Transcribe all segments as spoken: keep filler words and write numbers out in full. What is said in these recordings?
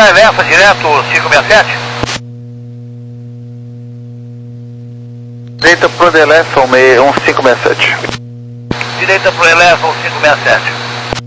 Elefa, direto cinco seis sete. Direita pro Elefa, um cinco seis sete. Direita pro Elefa, um cinco seis sete.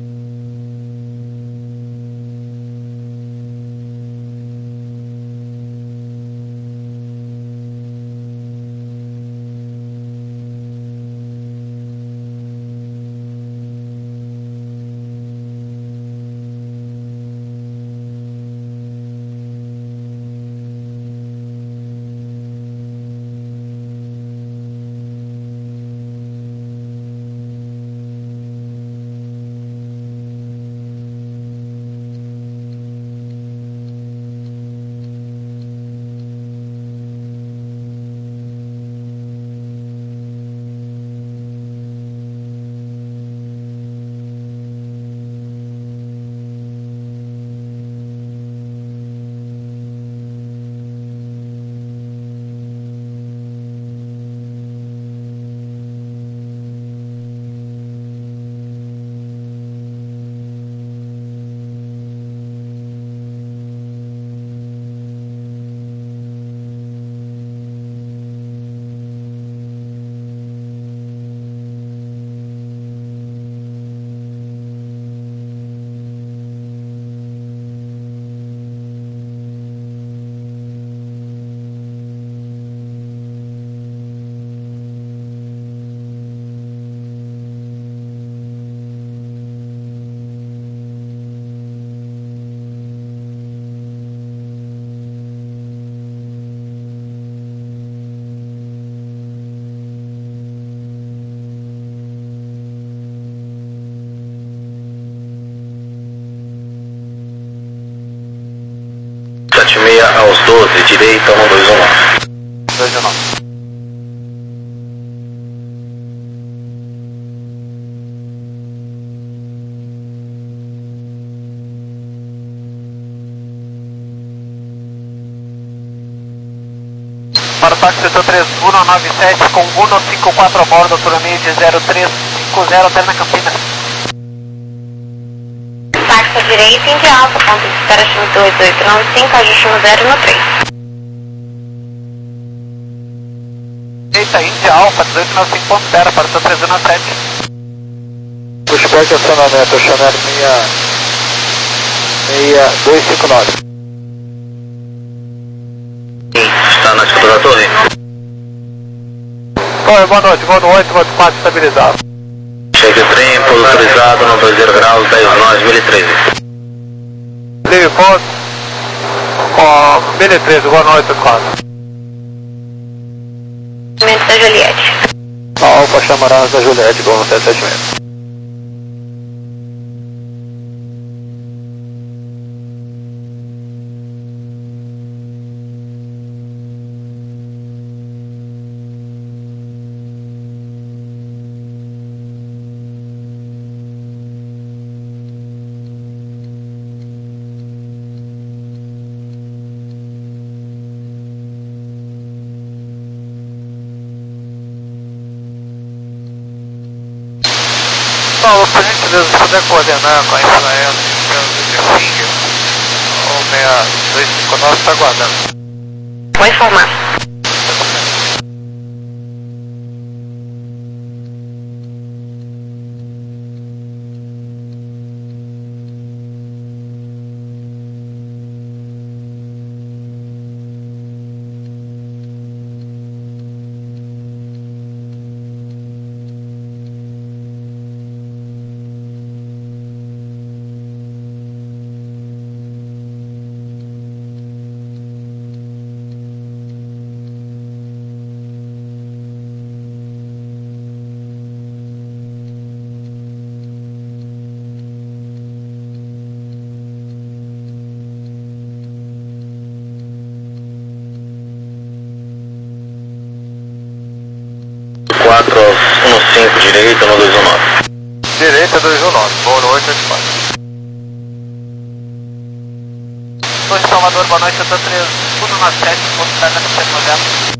sete seis aos doze, direita um dois um nove. dois um nove. Para o táxi setor três, Uno nove sete com Uno cinco quatro a bordo, altura meia de zero três cinco zero, Terna Campinas. Táxi à direita, Indy Alfa, ponto de espera chama dois oito nove cinco, ajuste no zero no três. Direita, Indy Alfa, dezoito nove cinco ponto zero, para o setor três um sete. Pushback acionamento, Chanel seis dois cinco nove. Está na escuta da torre. Oi, boa noite, voo no oito, voo quatro estabilizado. Cheque trem, pouso autorizado no dois zero graus, dez nove, mil e treze. Live ponto, com mil e treze, boa noite, quatro. Momento da Juliette. Alfa Chamarás da Juliette, Gol sete sete seis. Paulo, por gentileza, se puder coordenar com a Israel em termos de briefing, o seis dois cinco nove está aguardando. Vou informar. quatro um cinco, direita no dois um nove. Direita dois um nove, voo no oito oito quatro. Torre Salvador, boa noite, setor três, Uno nove sete, ponto de Terna Campinas.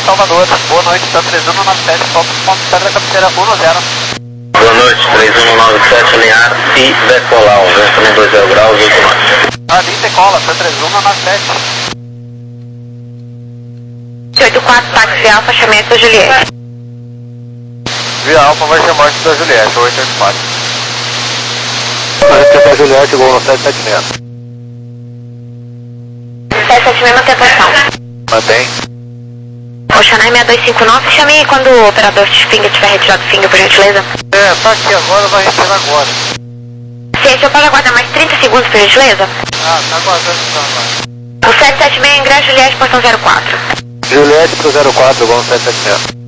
Salvador. Boa noite, está três um nove sete, ponto da cabeceira um zero. Boa noite, três um nove sete, alinhar e decolar, um vento no dois zero graus, oito nove. Ali decola, está três um nove sete. oito quatro, táxi Alfa, chamamento da Juliette. Via Alfa vai chamar da Juliette, oito oito quatro. Vai da Juliette, gol no sete sete seis. sete sete seis, mantém a posição. Mantém. Oceanar seis dois cinco nove, chame quando o operador de finger tiver retirado o finger, por gentileza. É, tá aqui agora, vai retirar agora. Se o senhor pode aguardar mais trinta segundos, por gentileza? Ah, tá aguardando, tá agora. O sete sete seis, ingresso Juliette, portão zero quatro. Juliette pro zero quatro, gol no sete sete seis.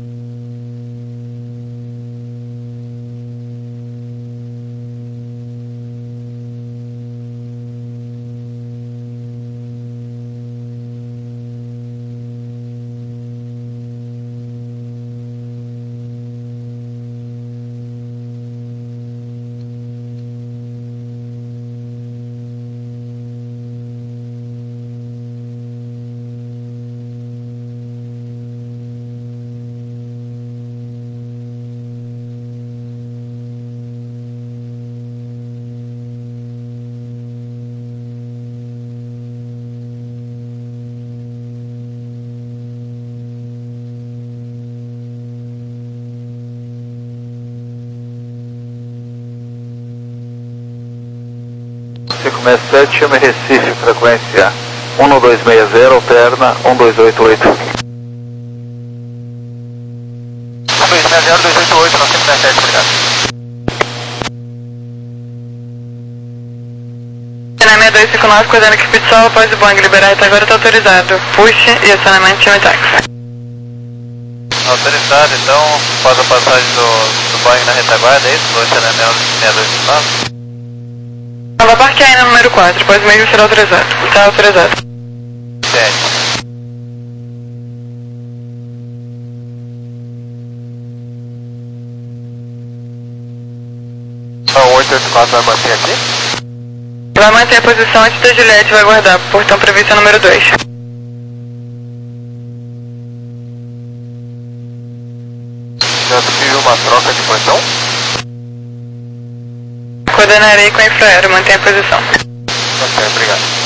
cinco seis sete, chame Recife, frequência um dois seis zero, alterna um dois oito oito. um dois seis zero, dois oito oito, nove sete sete, obrigado. seis dois cinco nove, coordenando equipe de sol, após o Boeing liberar até agora está autorizado. Push e acionamento chame táxi. Autorizado, então, faz a passagem do, do Boeing na retaguarda, é isso? Do Oceanar seis dois cinco nove? Ela parqueia aí no número quatro, depois mesmo será autorizado. Está autorizado. sete. Então, oito oito quatro vai manter aqui? Vai manter a posição antes da Juliette, vai guardar. Portão previsto número dois. Já pediu uma troca de portão? Coordenarei com a infraero, mantém a posição. Ok, obrigado.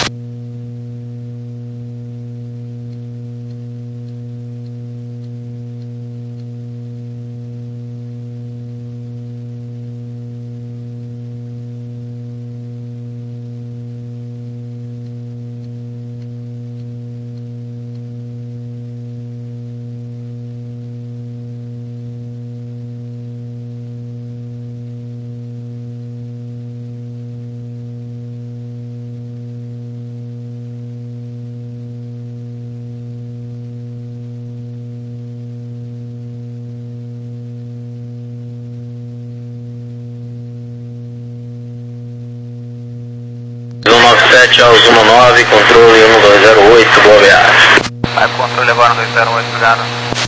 um nove sete aos um nove, controle um dois zero oito, boa viagem. Vai pro controle agora, dois zero oito, obrigado.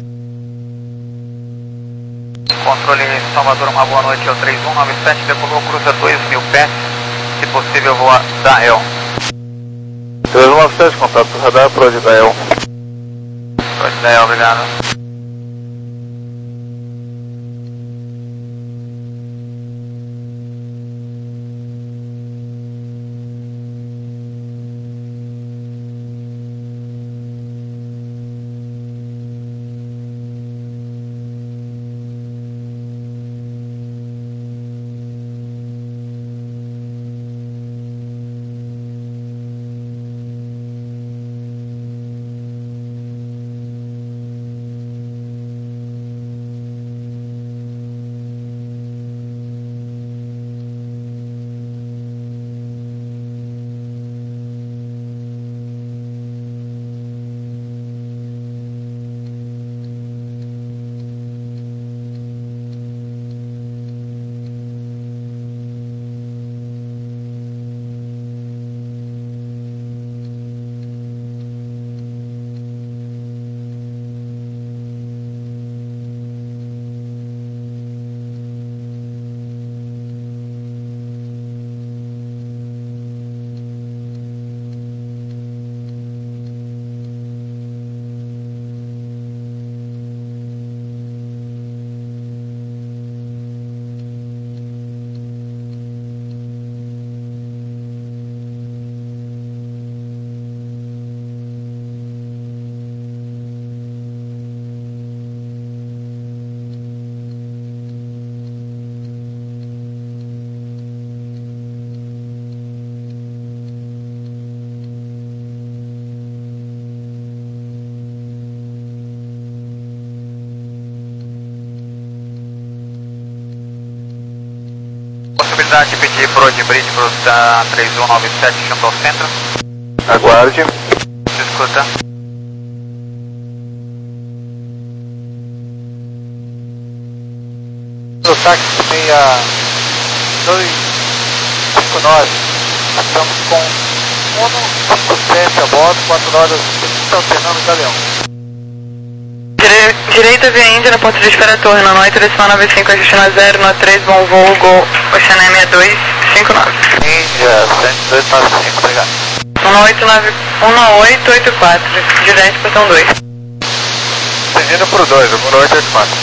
Controle Salvador, uma boa noite, é o três um nove sete, decolou, cruza dois mil pés, se possível voa da El. três um nove sete, contato radar, Prod da El. Prod da El, obrigado. possibilidade de pedir pro de bridge pro da três um nove sete junto ao centro? Aguarde. Se escuta. No táxi seis dois cinco nove, estamos com Uno cinco sete a bordo, quatro horas e alternando o Galeão. Dire direita via Índia na ponta de espera torre, na noite, direção nove cinco, ajuste na zero, na três, bom voo, Gol, Oceané sessenta e dois cinquenta e nove. Índia, cento e dois nove cinco, obrigado. um oito nove um oito oito quatro, direto, portão dois. Estendido pro dois, um oito oito quatro.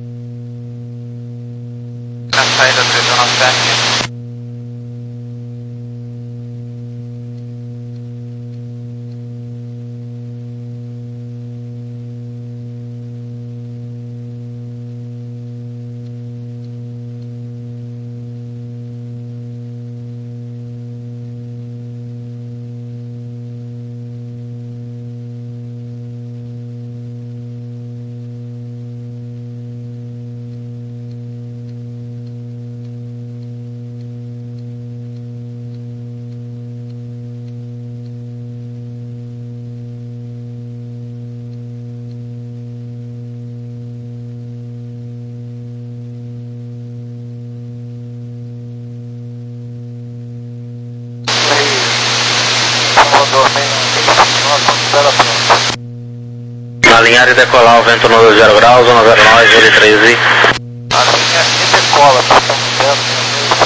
Na saída três um nove sete. Alinhar e decolar o vento no zero graus, zona zero nove, L três I. Alinha e decola, estamos certo.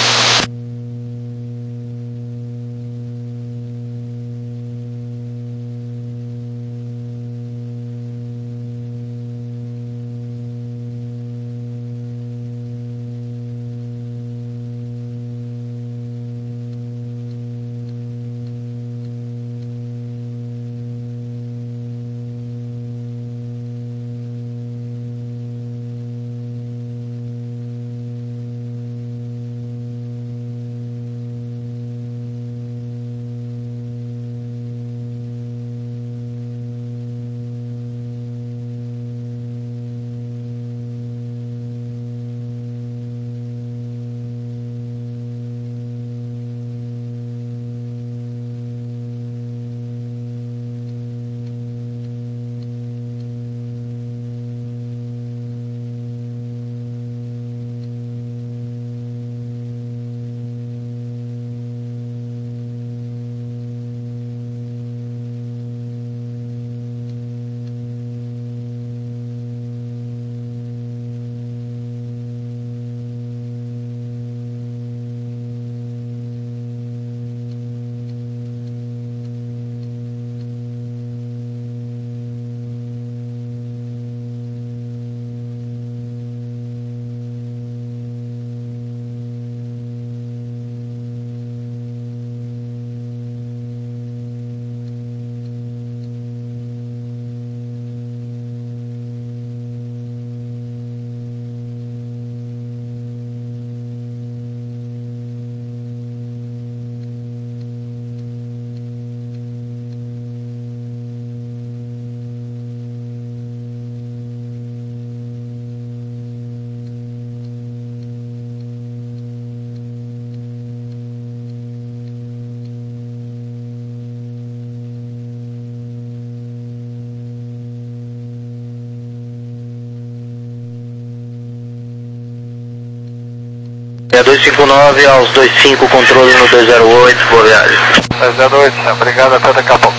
É dois cinco nove aos dois cinco, controle no dois zero oito, boa viagem. dois zero oito, obrigado, até daqui a pouco.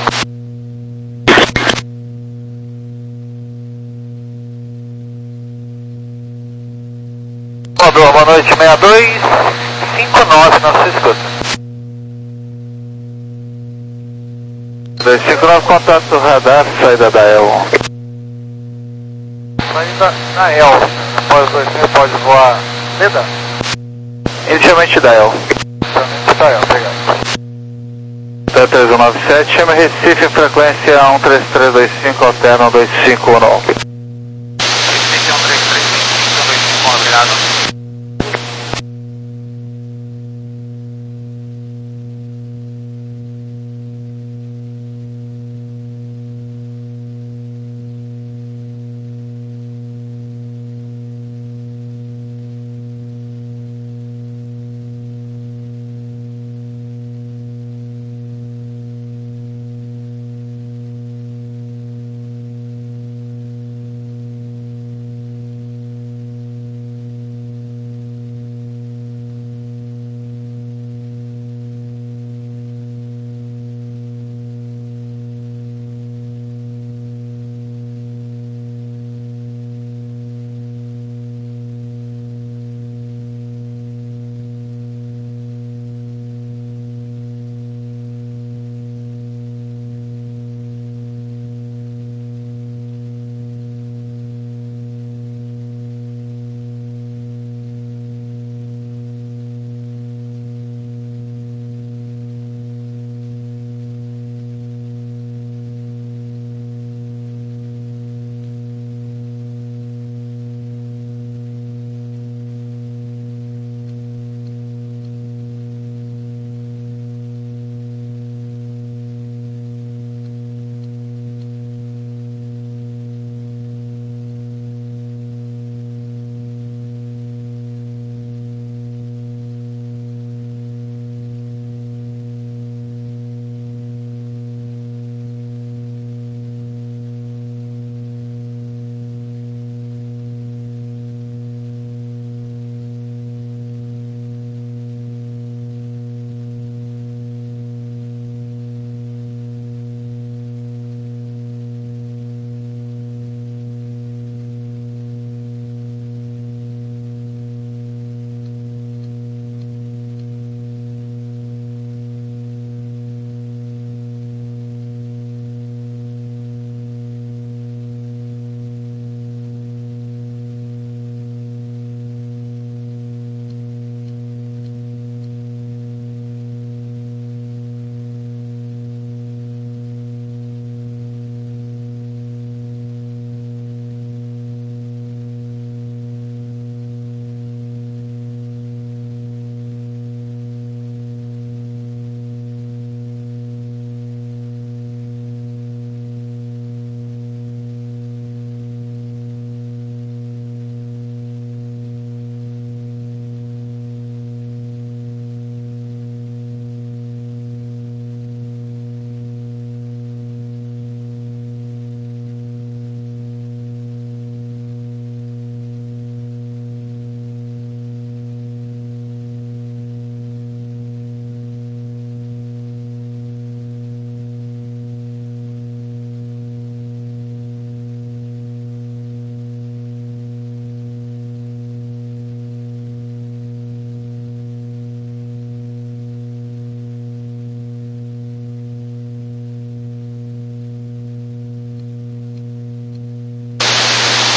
Boa, boa noite, sessenta e dois cinquenta e nove na sua escuta. dois cinco nove, contato radar, saída da E L. Saída da E L, após dois mil pode voar Leda? Inicialmente da E L. Inicialmente da E L, obrigado. Até três um nove sete, chama Recife, frequência um três três dois cinco, alterna dois cinco um. Recife um três três cinco, dois cinco um, obrigado.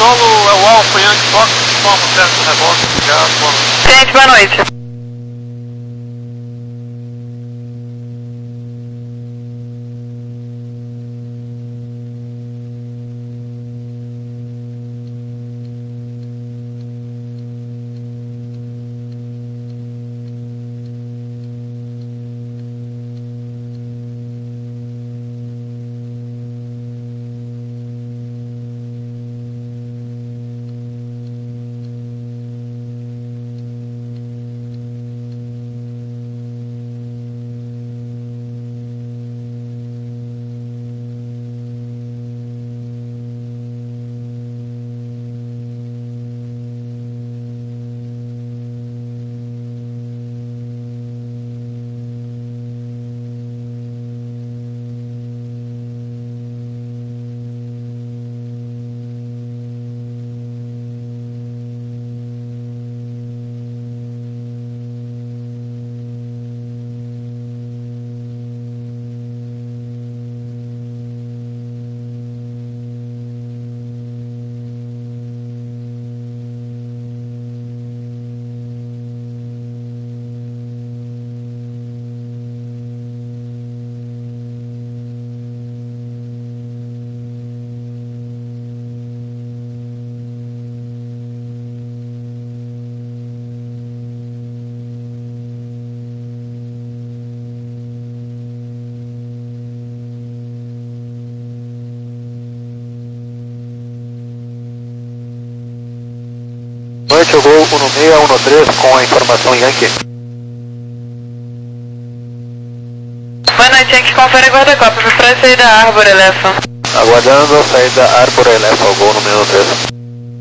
solo é o Alfa Yankee Fox, forma certo negócio, já foram. Gente, boa noite. Noite, eu vou um seis um três com a informação Yankee. Boa noite, Yankee, confere guarda-copa para sair da Arbor Elephant. Aguardando a saída da Arbor Elephant, voo número três.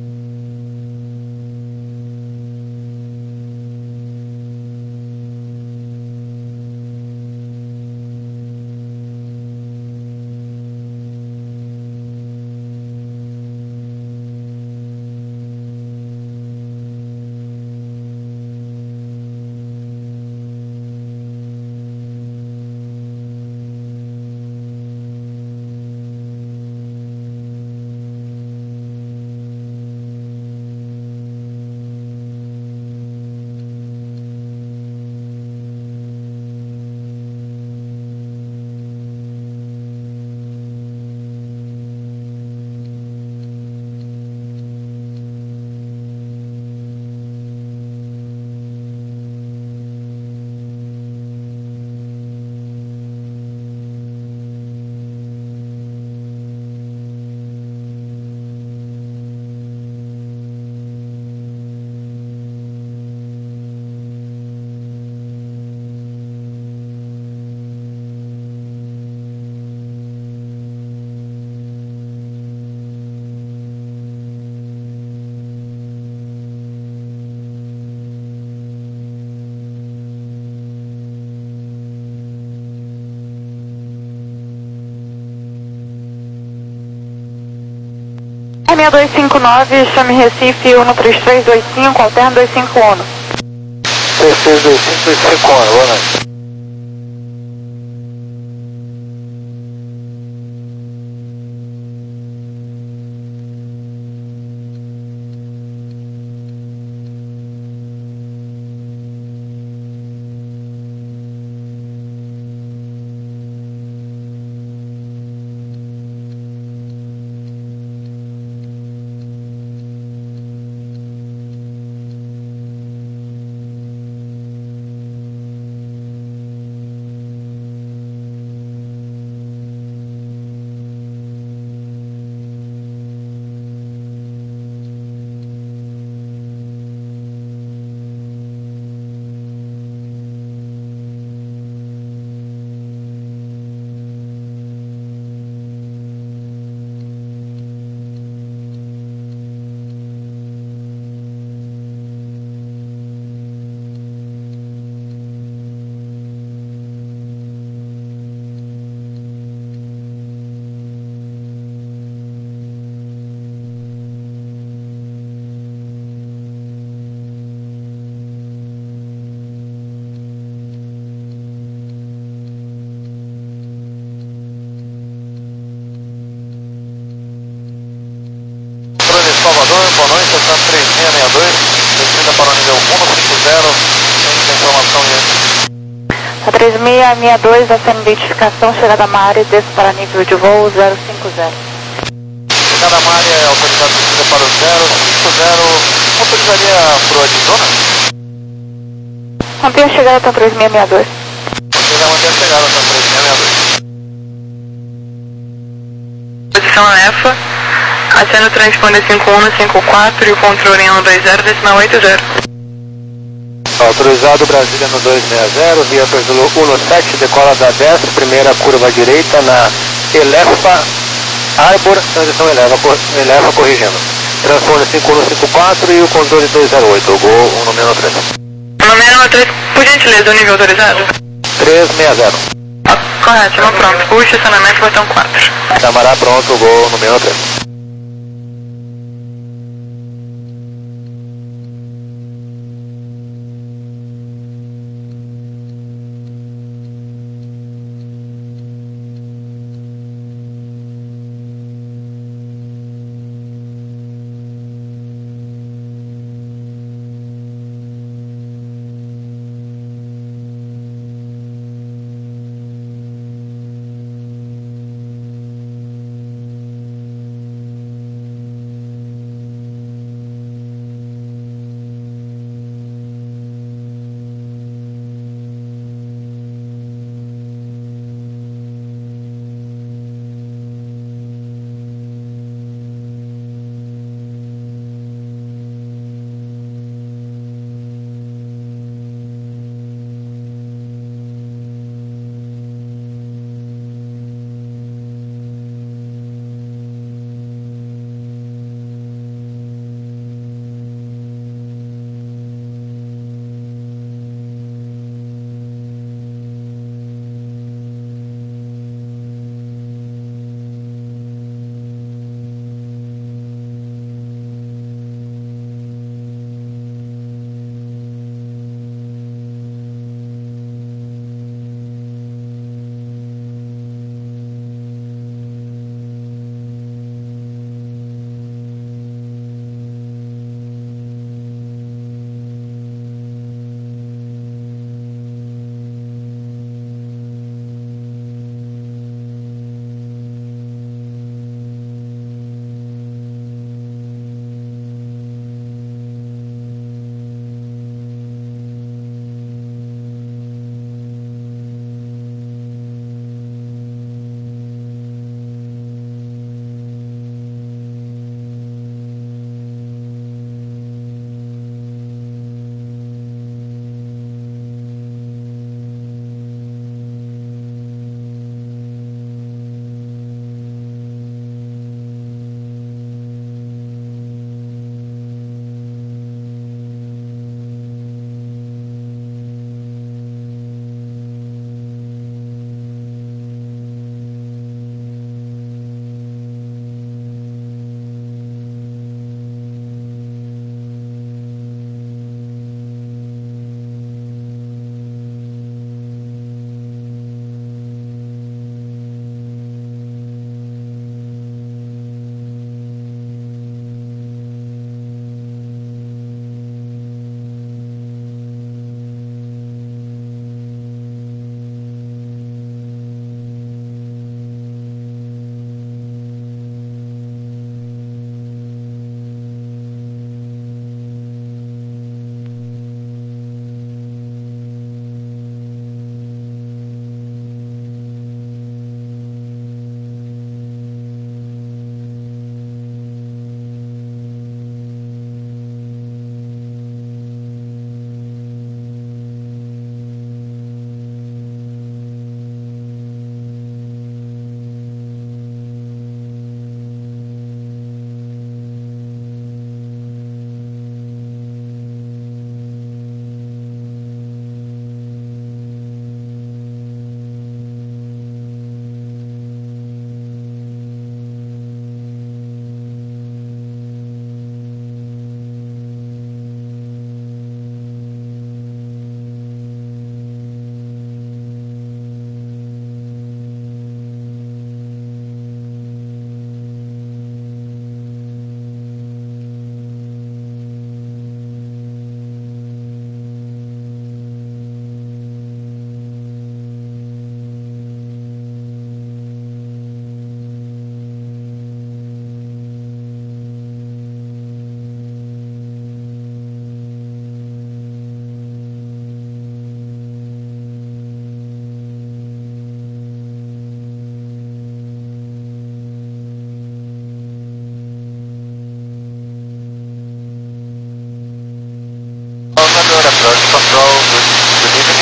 seis dois cinco nove, chame Recife um três três dois cinco, alterna dois cinco um. três três dois cinco, dois cinco um, boa noite. nível cento e cinquenta, tem informação aí. A três seis seis dois, a sendo identificação, chegada a área, desço para nível de voo zero cinco zero. Chegada a área é autorizado descida para o zero cinco zero, autorizaria para o Arizona? Mantenha a chegada até três seis seis dois. Você vai manter a chegada até três seis seis dois. Posição EFA, acendo transponder cinco um cinco quatro e o controle em um dois zero, decimal oito zero. Autorizado Brasília no dois seis zero, via Perzulo um sete, decola da dez, primeira curva direita na Elefa Arbor, transição Eleva, Eleva corrigindo. Transponder cinco um cinco quatro e o controle dois zero oito, Gol um número três. Número três, por gentileza, o nível autorizado? três seis zero. Ah, correto, chama pronto. Puxa, estacionamento, botão quatro. Chamará pronto, Gol número três.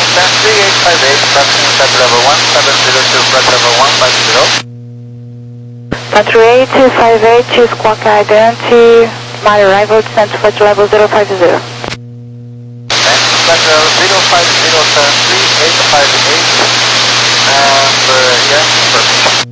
Alten three eight five eight, passing flight level one seven zero to flight level one five zero. Country eight five eight, Squawk Identity, my arrival, descent to flight level zero five zero. And flight level zero five zero, turn three eight five eight, and uh, yeah, perfect.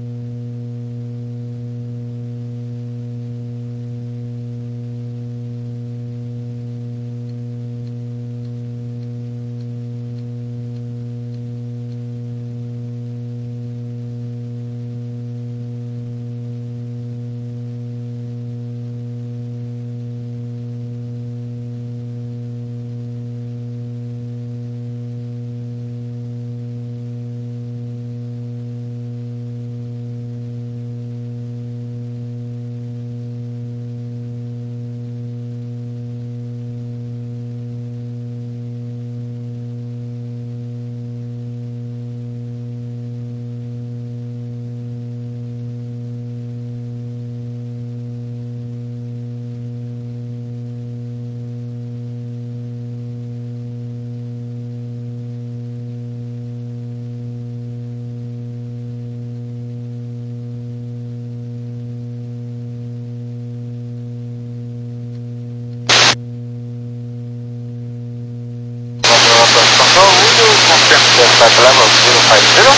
Flight level zero five zero.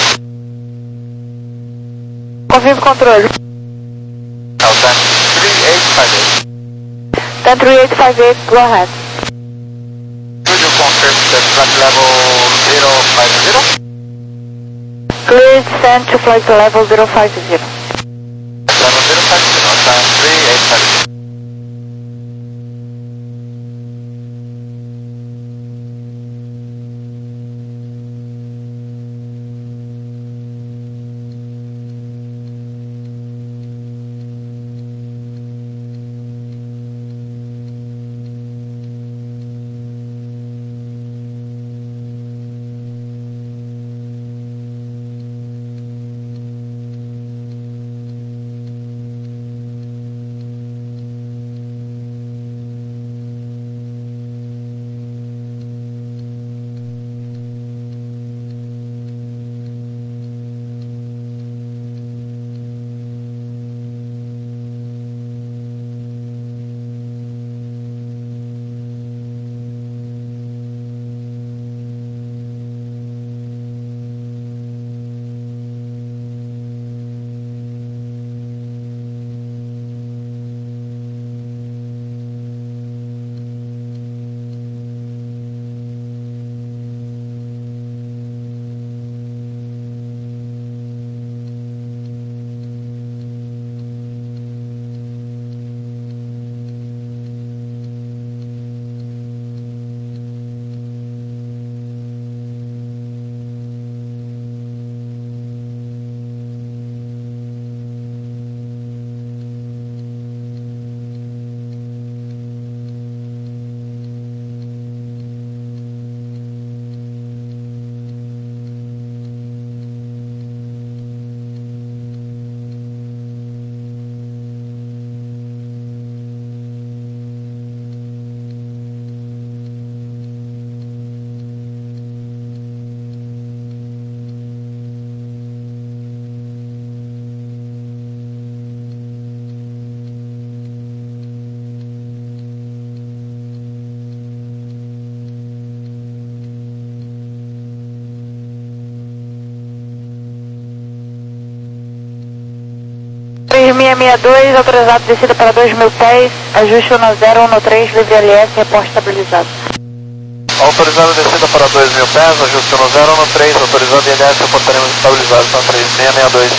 Confirme controle. Alten three eight five eight. Ten three eight five eight, go ahead. Could you confirm the flight level zero five zero? Clear descent to flight level zero five zero. Level zero five zero, Alten three eight five eight. três seis seis dois, autorizado descida para dois mil pés, ajuste no zero um no três, livre L S, reporte estabilizado. Autorizado descida para dois mil pés, ajuste no zero um no três, autorizado I L S, reportaremos estabilizado, então três seis seis dois.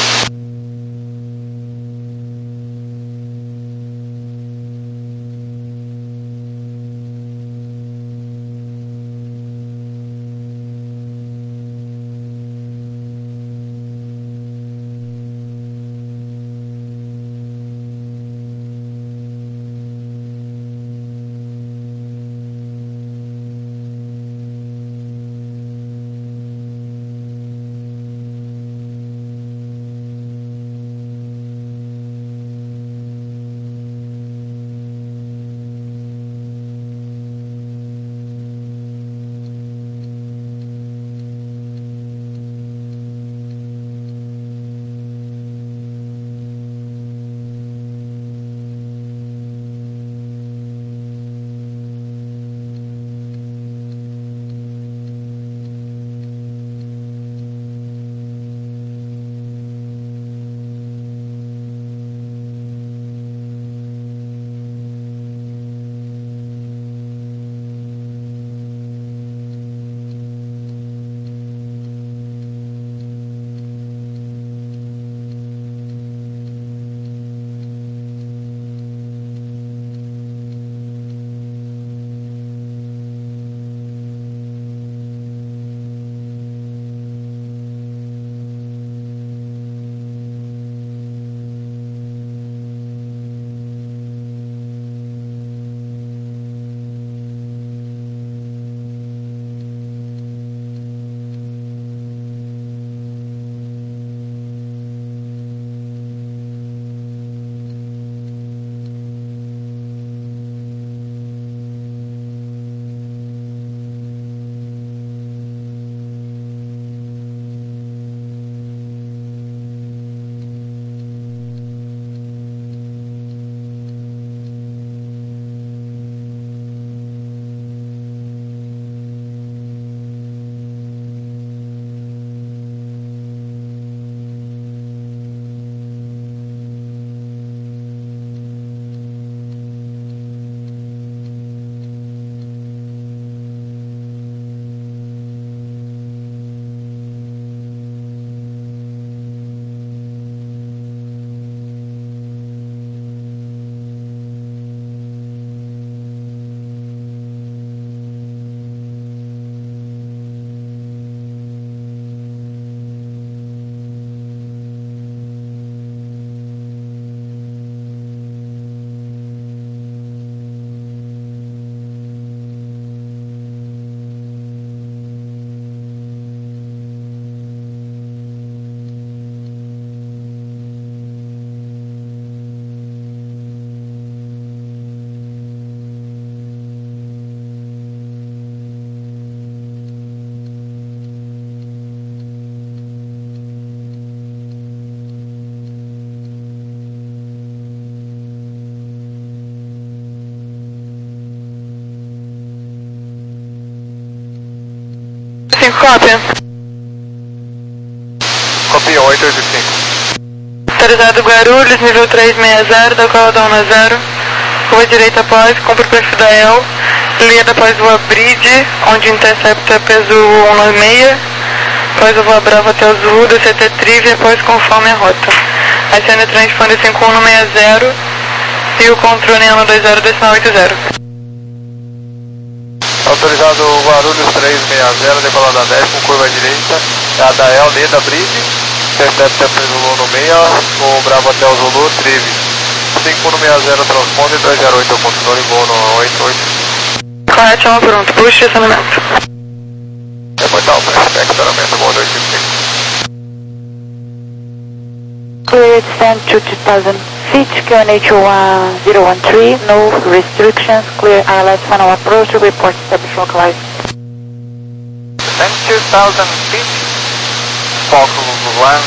cinco, cópia. Copia, oito oito cinco. Autorizado Guarulhos, nível trezentos e sessenta, da qual dá um zero. Rua direita após, cumpre o perfil da E L. Linha após rua Bridge, onde intercepta peso cento e noventa e seis. Após a rua Brava até o Zulu, do C T Trivia, após conforme a rota. Acende o transponder cinco um no sessenta e o controle ano dois zero decimal oito zero. Autorizado Guarulhos trezentos e sessenta, decolada dez com curva direita. A da E L, linha da Bridge. Intercepta peso Zulu no meia, o Bravo até o Zulu, Trive. cinco um no sessenta, transponder dois zero oito, controle voo no oito oito. Correto, chama pronto. Puxa estacionamento. É mortal, para estacionamento, voo dois cinco cinco. Clear descent to two thousand feet, Q N H zero one three, no restrictions, clear I L S final approach, report established localized. Descent two thousand feet, Fox one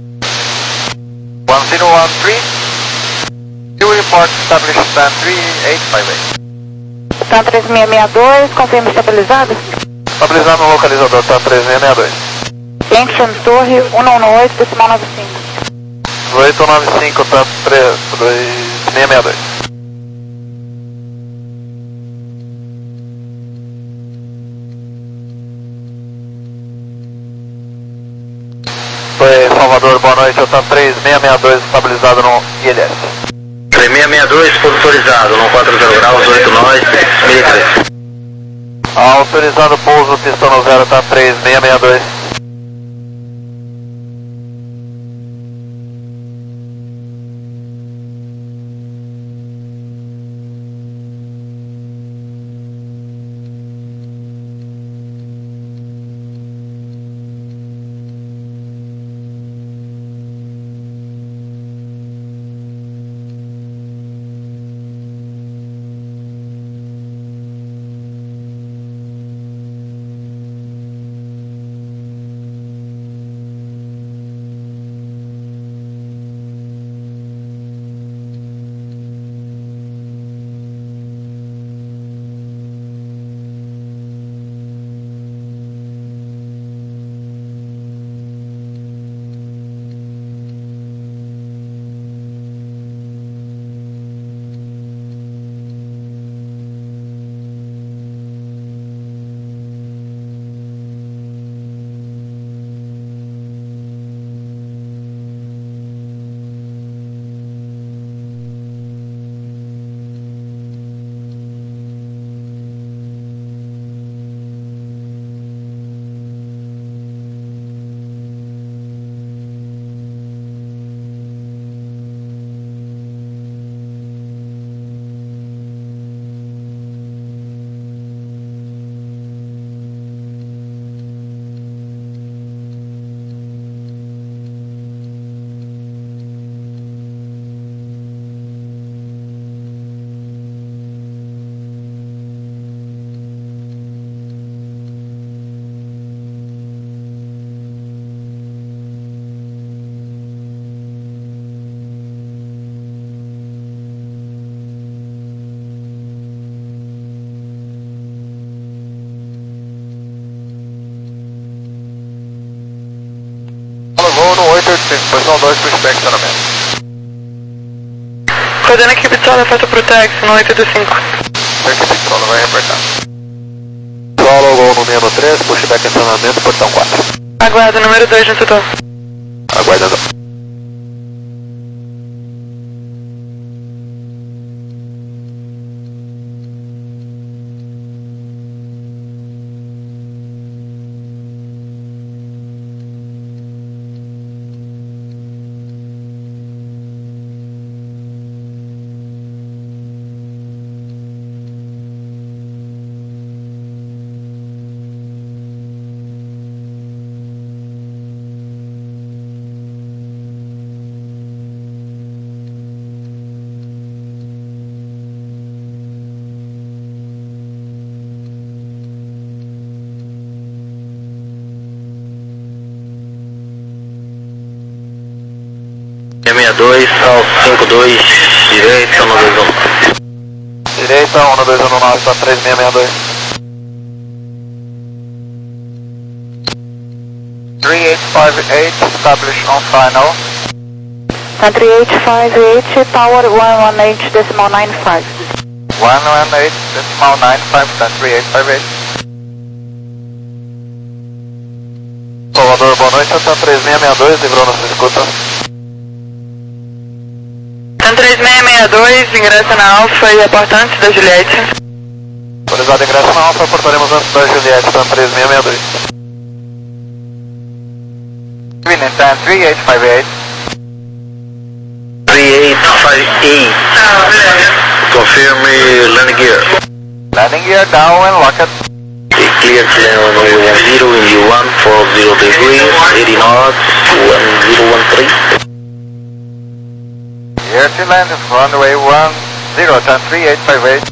zero one three, you report established stand three eight five eight. TAM três seis seis dois, confirma estabilizado. Estabilizando o localizador, TAM três seis seis dois. Yankton Torre um um oito, decimal nove cinco. oito nove cinco, TAM três seis seis dois. Oi, Salvador, boa noite, o TAM três seis seis dois estabilizado no I L S. três seis seis dois, pouso autorizado, no quatro zero graus, oito nove, mil e três. Autorizado pouso, pistão no zero, TAM três seis seis dois. Voo no oito oito cinco, posição dois para o estacionamento. Coordenando a equipe de solo, falta pro táxi no oito oito cinco. A equipe de solo vai reportar. Solo, voo no Nemo três, pushback estacionamento, portão quatro. Aguarda, número dois no setor. Aguardando. seis seis dois, ao cinco dois, direita, um dois um. Direita, um dois um nove, tá três seis seis dois. three eight five eight, establish on final. Sun three eight five eight, tower one one eight decimal nine five. one one eight decimal nine five, Sun three eight five eight. Salvador, boa noite, Sun três seis seis dois, livrou na sua escuta. Sun três seis seis dois, ingressa na Alfa e aporta antes da Juliette. Autorizado ingresso na Alfa, aportaremos antes da Juliette, Sun três seis seis dois. Sun three eight five eight. three eight five eight. Confirm landing gear. Landing gear down and lock it. Clear to land on runway one zero in U one four zero degrees, eighty knots, one zero one three. Clear to land runway one zero, Sun three eight five eight.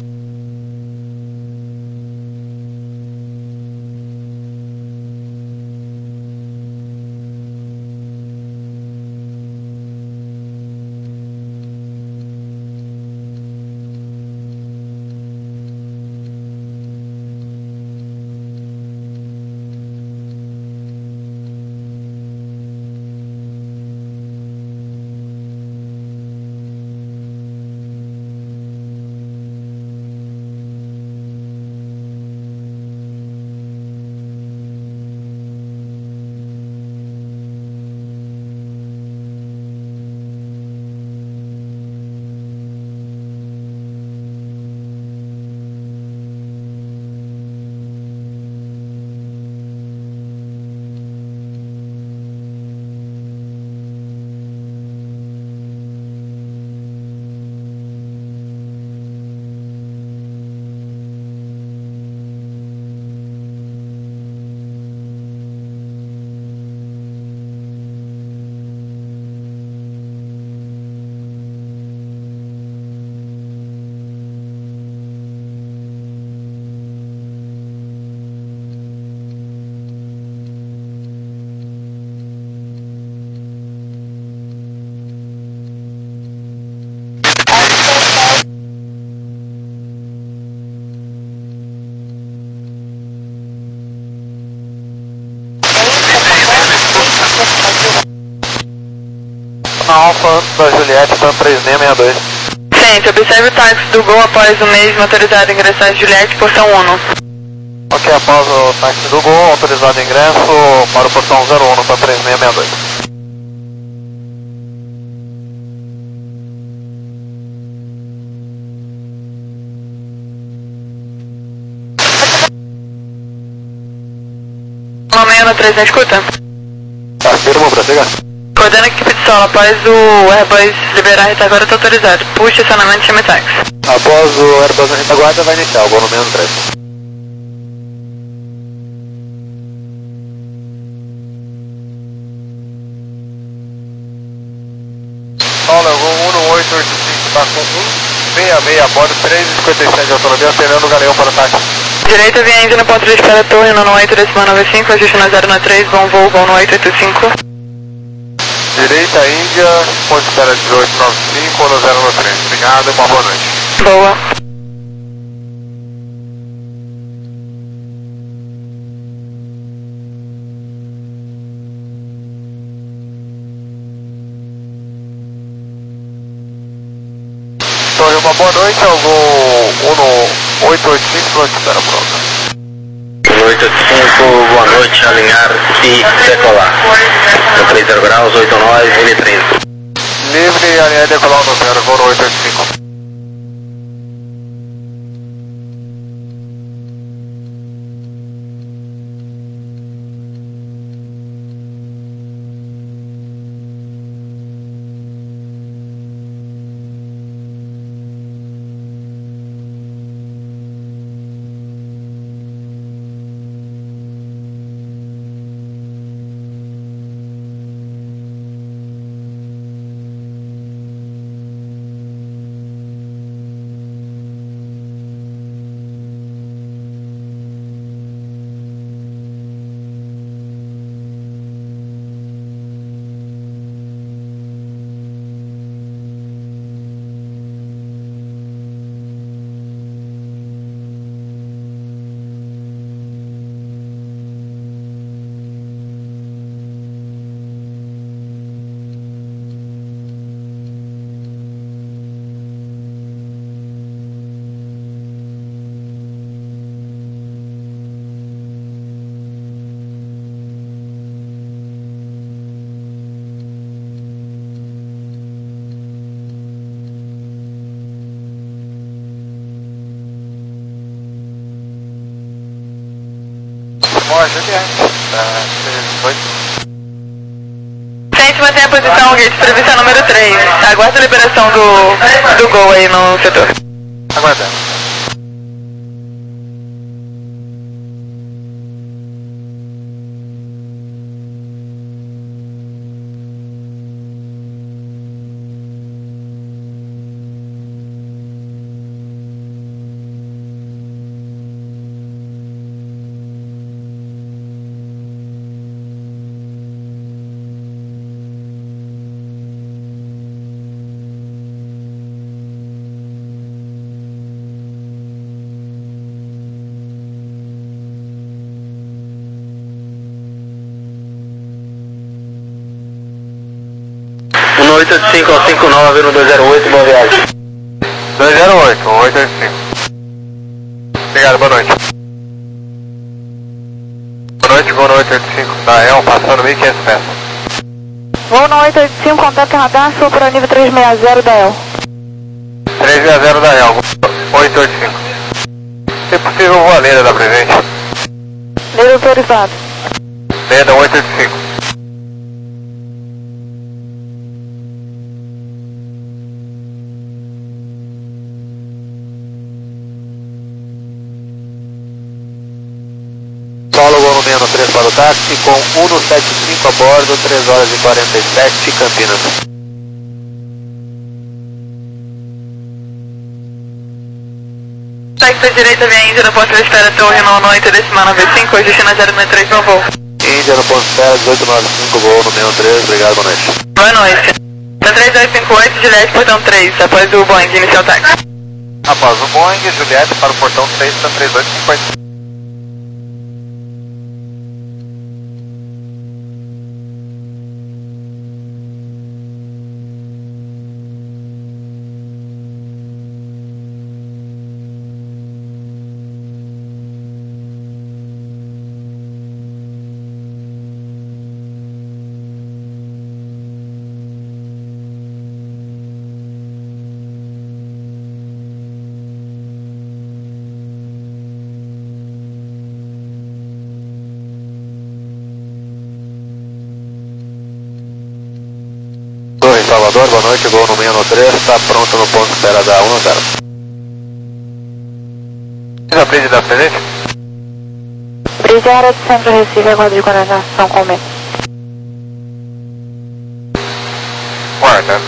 Alfa da Juliette, Sun três seis seis dois. Ciência, observe o táxi do Gol após o mesmo autorizado a ingressar Juliette, portão um. Ok, após o táxi do Gol, autorizado ingresso para o portão zero um, Sun três seis seis dois. Uma três na escuta? Tá, firma, prossiga. Coordena a equipe de solo, após o Airbus liberar a retaguarda, está autorizado. Puxa estacionamento e chame táxi. Após o Airbus na retaguarda, vai iniciar o voo no menos três. Solo, voo um oito oito cinco, está com um seis seis a bordo, três e cinquenta e sete de autonomia, acenando o galeão para o táxi. Direita, via ainda no ponto de espera torre, no oito decimal noventa e cinco, ajuste na zero na três, bom voo, voo no oito oito cinco. Direita, Índia, ponto de espera dezoito noventa e cinco, no zero no três. Obrigado, uma boa noite. Boa. Torre, uma boa noite, ao voo um oito oito cinco, ponto de espera pronta. um oito oito cinco, boa noite, alinhar e decolar. No três zero graus, oito nove, N três. Livre, alinhar e decolar no zero, voo no oito oito cinco. a Juliette, da dezoito. Gente, mantém a posição, gate previsão número três. Aguarda a liberação do, do gol aí no setor. Aguardando. um oito oito cinco cinco nove no dois zero oito, boa viagem. dois zero oito, um oito oito cinco. Obrigado, boa noite. Boa noite, voo no oito oito cinco, da E L, passando mil e quinhentos pés. Voo no oito oito cinco, contato radar, sul para nível trezentos e sessenta da E L. trezentos e sessenta da E L, oito oito cinco. Se possível, vou a Leda da presente. Leda autorizado. Leda oito oito cinco. Paulo Gol no três para o táxi, com um no setenta e cinco a bordo, três horas e quarenta e sete, Campinas. Táxi à direita, vem Índia no ponto de espera, torre no oito decimal nove cinco, hoje China zero nove três, no voo. Índia no ponto de espera, dezoito nove cinco, voo no sessenta e três, obrigado, boa noite. Boa noite. Da três dois cinco oito, Juliette, portão três, após o Boeing, inicial táxi. Após o Boeing, Juliette para o portão três, três dois cinco oito. Torre Salvador, boa noite, gol no sessenta e três, está pronto no ponto de espera da um zero. Já aprende da presente? Bridge área de centro Recife, aguardo de coordenação com o meio. Guarda.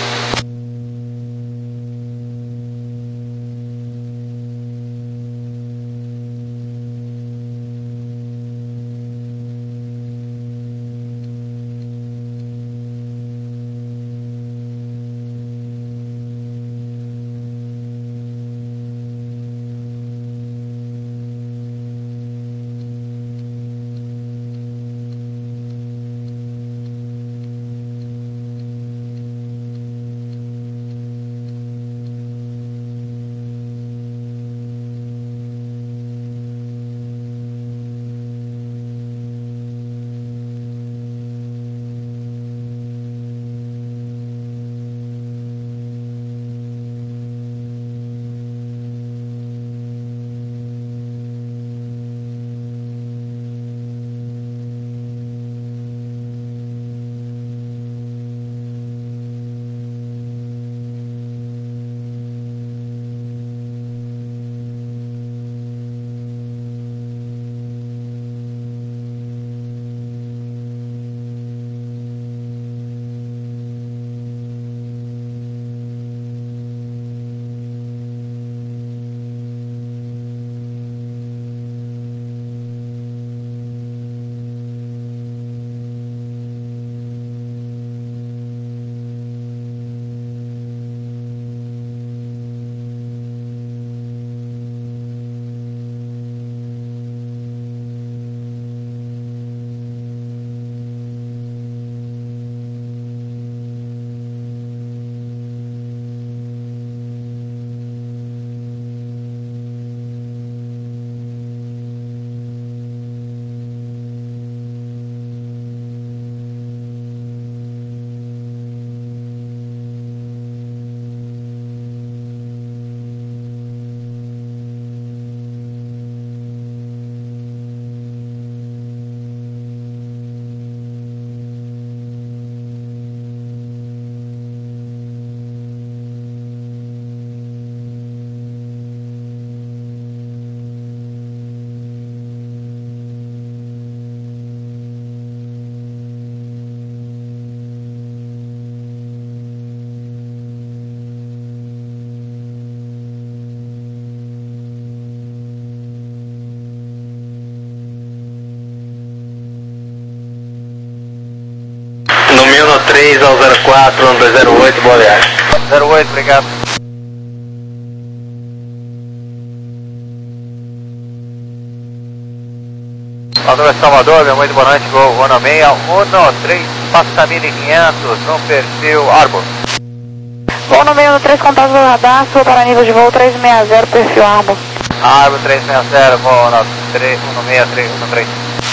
três ao zero quatro, um dois zero oito, boa viagem. zero oito, obrigado. Alô, Salvador, meu muito boa noite, Gol um seis um três, passa mil e quinhentos no perfil Arbor. Gol no meio no três, contato do radar, sua para nível de voo três seis zero, perfil Arbor. Arbor três seis zero, Gol um seis três um três.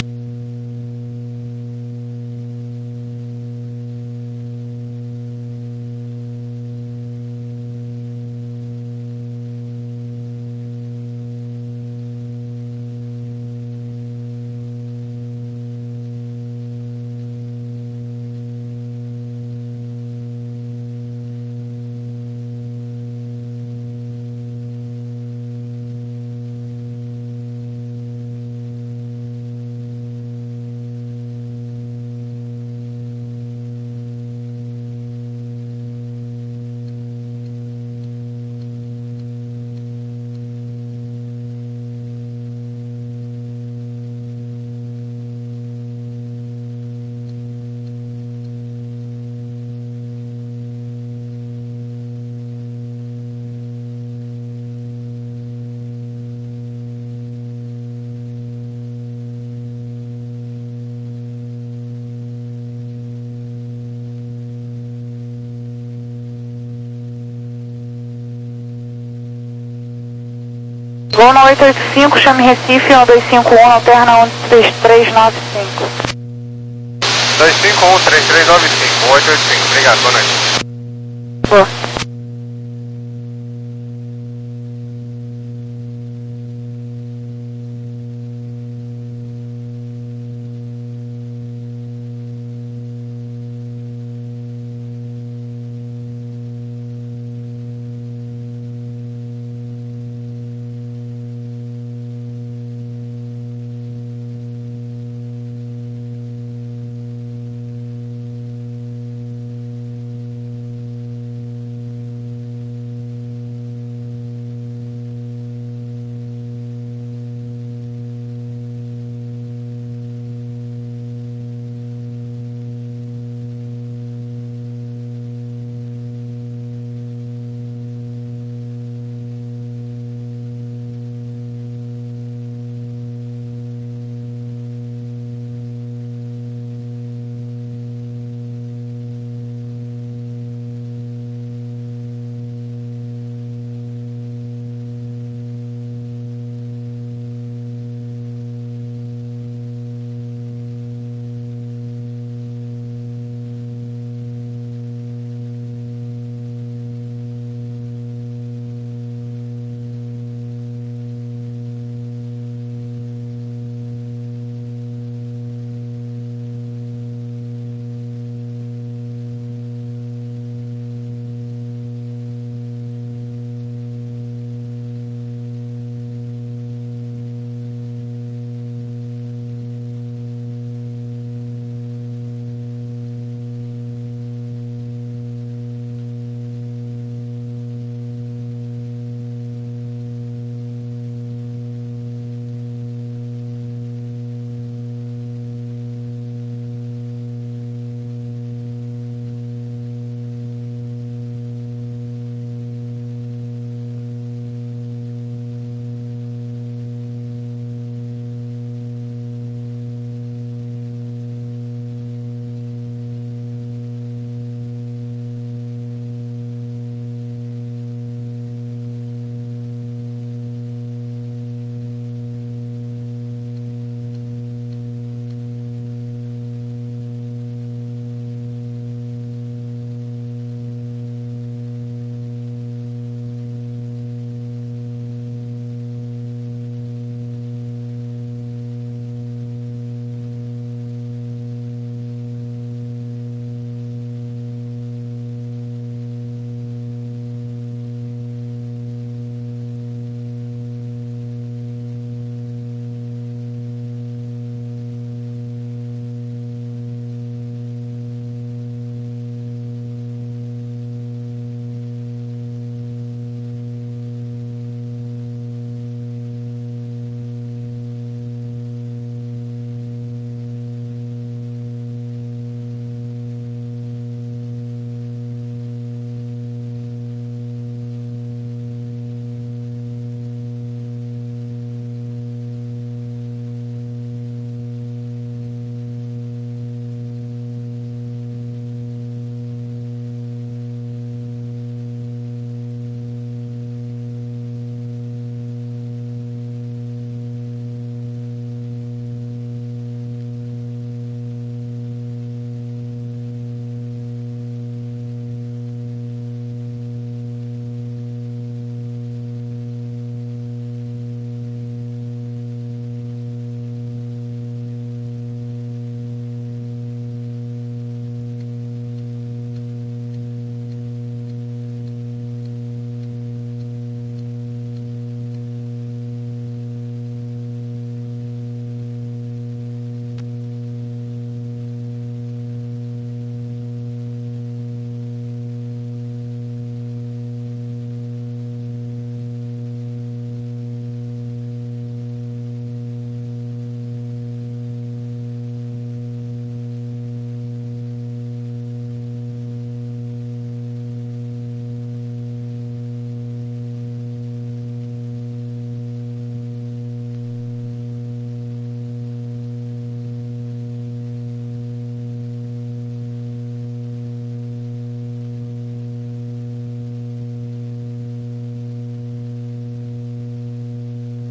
Gol no oito oito cinco, chame Recife, um dois cinco um, alterna um três três nove cinco. dois cinco um, três três nove cinco, oito oito cinco, obrigado, boa noite. Boa.